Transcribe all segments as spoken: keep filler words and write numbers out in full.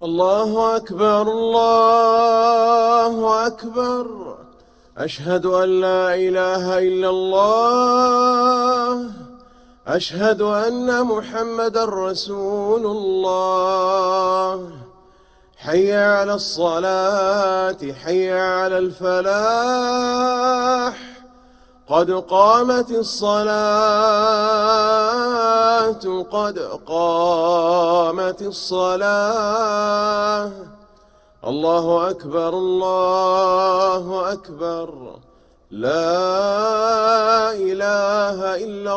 الله أكبر الله أكبر. أشهد أن لا إله إلا الله. أشهد أن محمدًا رسول الله. حي على الصلاة حي على الفلاح. قد قامت الصلاة قد قامت الصلاة. الله أكبر الله أكبر. لا إله إلا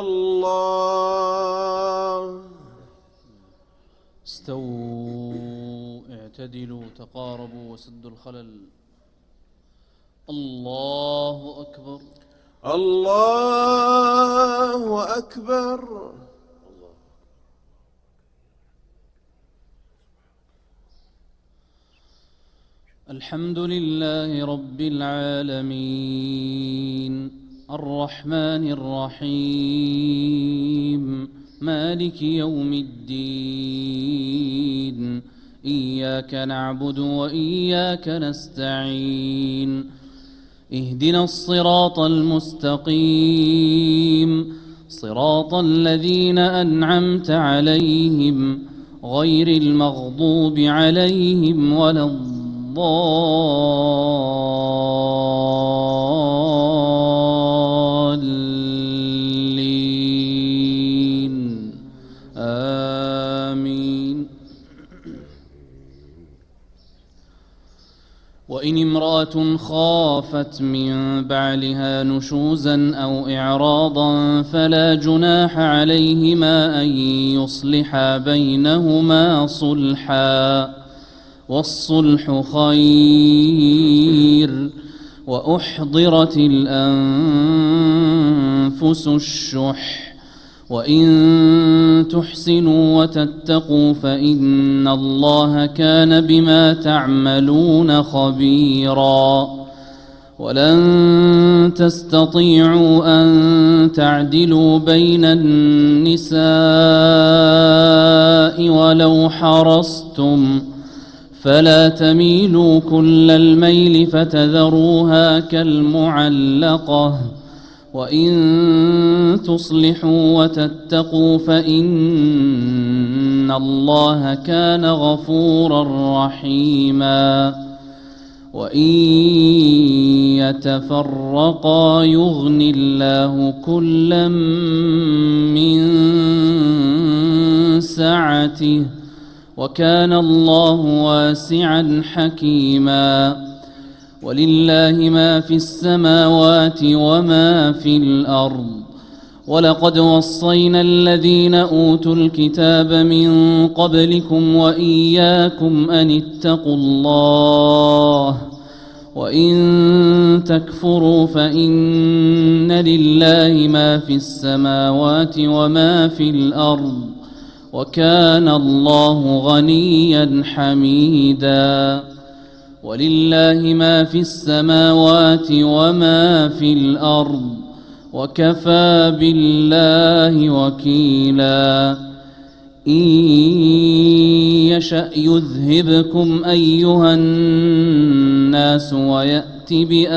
الله. استووا اعتدلوا تقاربوا وسدوا الخلل. الله أكبر الله أكبر. الحمد لله رب العالمين الرحمن الرحيم مالك يوم الدين. إياك نعبد وإياك نستعين. اهدنا الصراط المستقيم صراط الذين أنعمت عليهم غير المغضوب عليهم ولا الضالين آمين. وإن امرأة خافت من بعلها نشوزا أو إعراضا فلا جناح عليهما أن يصلحا بينهما صلحا والصلح خير. وأحضرت الأنفس الشح وإن تحسنوا وتتقوا فإن الله كان بما تعملون خبيرا. ولن تستطيعوا أن تعدلوا بين النساء ولو حرصتم فلا تميلوا كل الميل فتذروها كالمعلقة. وإن تصلحوا وتتقوا فإن الله كان غفورا رحيما. وإن يتفرقا يغن الله كلا من سعته وكان الله واسعا حكيما. ولله ما في السماوات وما في الأرض. ولقد وصينا الذين أوتوا الكتاب من قبلكم وإياكم أن اتقوا الله. وإن تكفروا فإن لله ما في السماوات وما في الأرض وكان الله غنيا حميدا. ولله ما في السماوات وما في الأرض وكفى بالله وكيلا. إن يشأ يذهبكم أيها الناس ويأت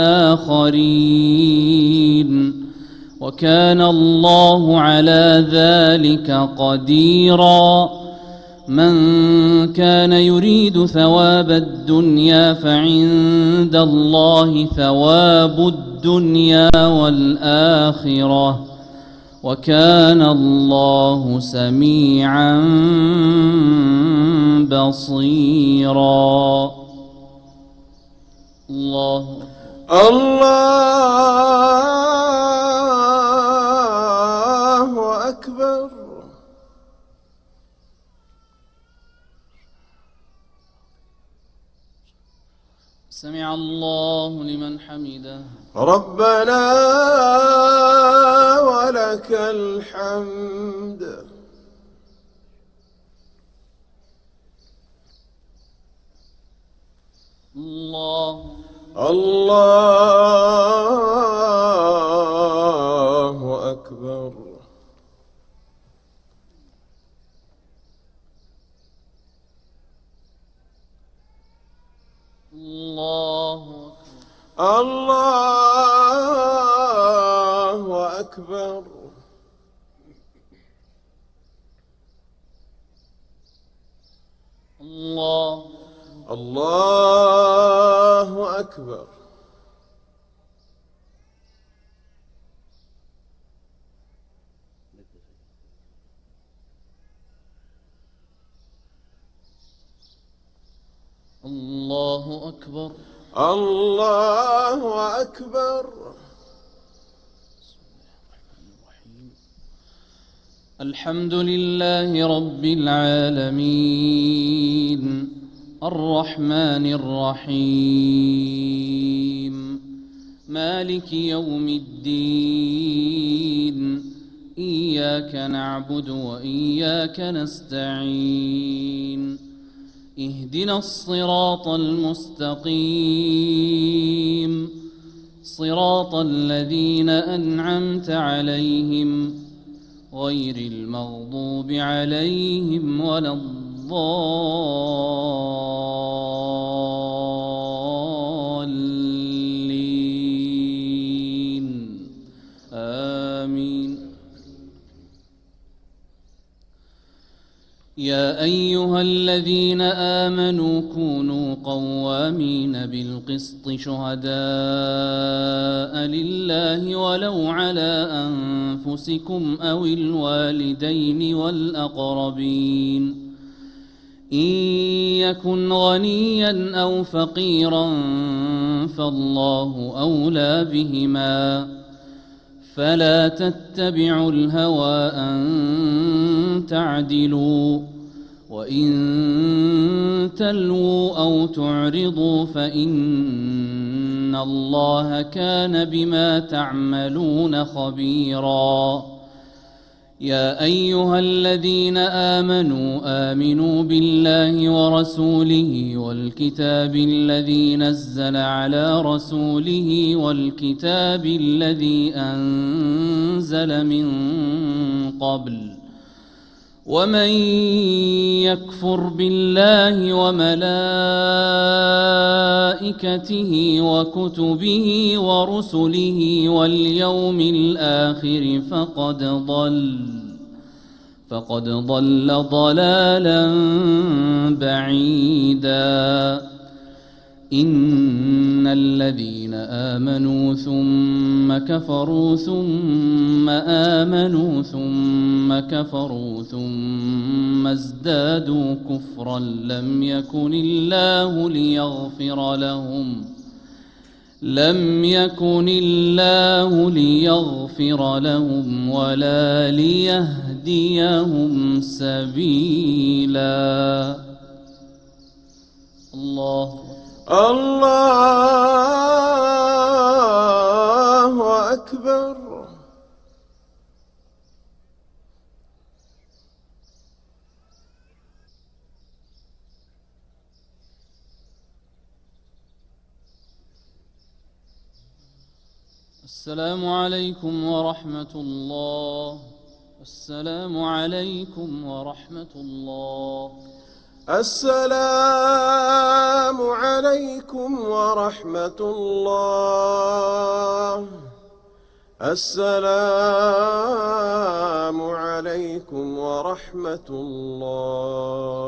بآخرين وكان الله على ذلك قديرا. من كان يريد ثواب الدنيا فعند الله ثواب الدنيا والآخرة وكان الله سميعا بصيرا. الله الله أكبر. سمع الله لمن حمده. ربنا ولك الحمد. الله الله أكبر. الله أكبر. الله الله أكبر. الله أكبر. الله أكبر. الحمد لله رب العالمين الرحمن الرحيم مالك يوم الدين إياك نعبد وإياك نستعين اهدنا الصراط المستقيم صراط الذين أنعمت عليهم غير المغضوب عليهم ولا الضالين آمين. يا أيها الذين آمنوا كونوا قوامين بالقسط شهداء لله ولو على أنفسكم أو الوالدين والأقربين إن يكن غنيا أو فقيرا فالله أولى بهما فلا تتبعوا الهوى أن تعدلوا وإن تلووا أو تعرضوا فإن الله كان بما تعملون خبيرا. يا أيها الذين آمنوا آمنوا بالله ورسوله والكتاب الذي نزل على رسوله والكتاب الذي أنزل من قبل ومن يكفر بالله وملائكته وكتبه ورسله واليوم الآخر فقد ضل فقد ضل ضلالا بعيدا. إن الذين آمنوا ثم كفروا ثم آمنوا ثم كفروا ثم ازدادوا كفرا لم يكن الله ليغفر لهم لم يكن الله ليغفر لهم ولا ليهديهم سبيلا. الله الله أكبر. السلام عليكم ورحمة الله. السلام عليكم ورحمة الله. السلام عليكم ورحمة الله. السلام عليكم ورحمة الله.